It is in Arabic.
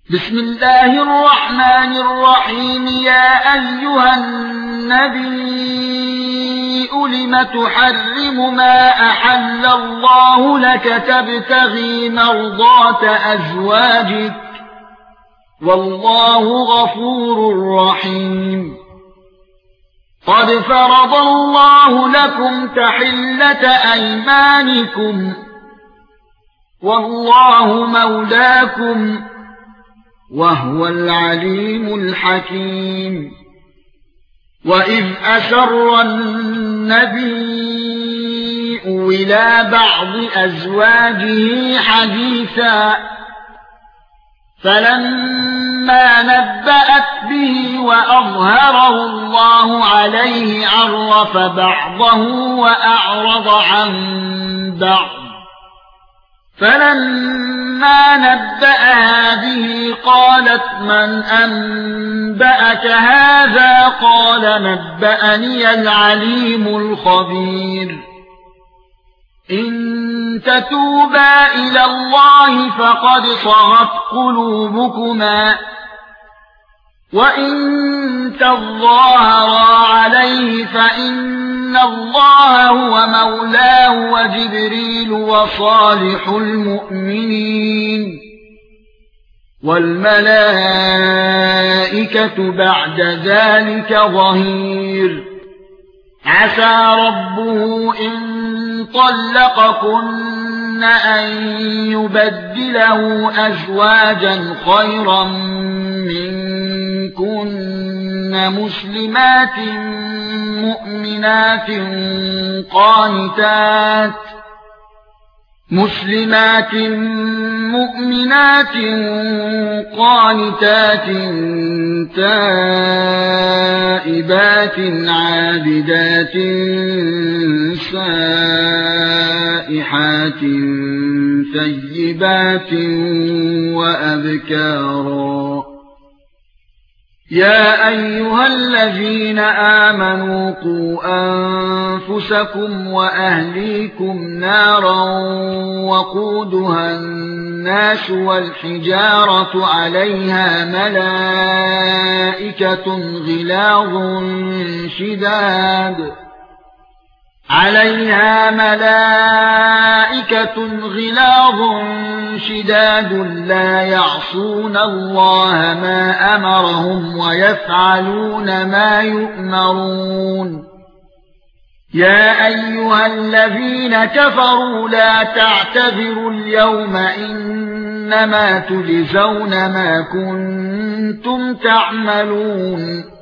بسم الله الرحمن الرحيم. يا ايها النبي لم تحرم ما احل الله لك تبتغي مرضات ازواجك والله غفور رحيم. قد فرض الله لكم تحلة ايمانكم والله مولاكم وهو العليم الحكيم. وَإِذْ أَسَرَّ النَّبِيُّ إِلَى بَعْضِ أَزْوَاجِهِ حَدِيثًا فَلَمَّا نَبَّأَتْ بِهِ وَأَظْهَرَهُ اللَّهُ عَلَيْهِ عَرَّفَ بَعْضَهُ وَأَعْرَضَ عَن بَعْضٍ فَلَمَّا نَبَّأَهَا بِهِ قَالَتْ مَنْ أَنبَأَكَ هَذَا قَالَ نَبَّأَنِيَ الْعَلِيمُ الْخَبِيرُ. إِن تَتُوبَا إِلَى اللَّهِ فَقَدْ صَغَتْ قُلُوبُكُمَا وَإِن تَظَاهَرَا عَلَيْهِ فَإِنَّ اللَّهَ هُوَ مَوْلَاهُ وَجِبْرِيلُ وَصَالِحُ الْمُؤْمِنِينَ وَالْمَلَائِكَةُ بَعْدَ ذَلِكَ ظَهِيرٌ. عَسَى رَبُّهُ إِن طَلَّقَكُنَّ أَن يُبَدِّلَهُ أَزْوَاجًا خَيْرًا مِنكُنَّ مُسْلِمَاتٍ مُؤْمِنَاتٍ قَانِتَاتٍ تَائِبَاتٍ عَابِدَاتٍ سَائِحَاتٍ ثَيِّبَاتٍ وَأَبْكَارًا. يا ايها الذين امنوا قوا انفسكم واهليكم نارا وقودها الناس والحجارة عليها ملائكة غلاظ شداد لا يعصون الله ما أمرهم ويفعلون ما يؤمرون. يا أيها الذين كفروا لا تعتذروا اليوم إنما تجزون ما كنتم تعملون.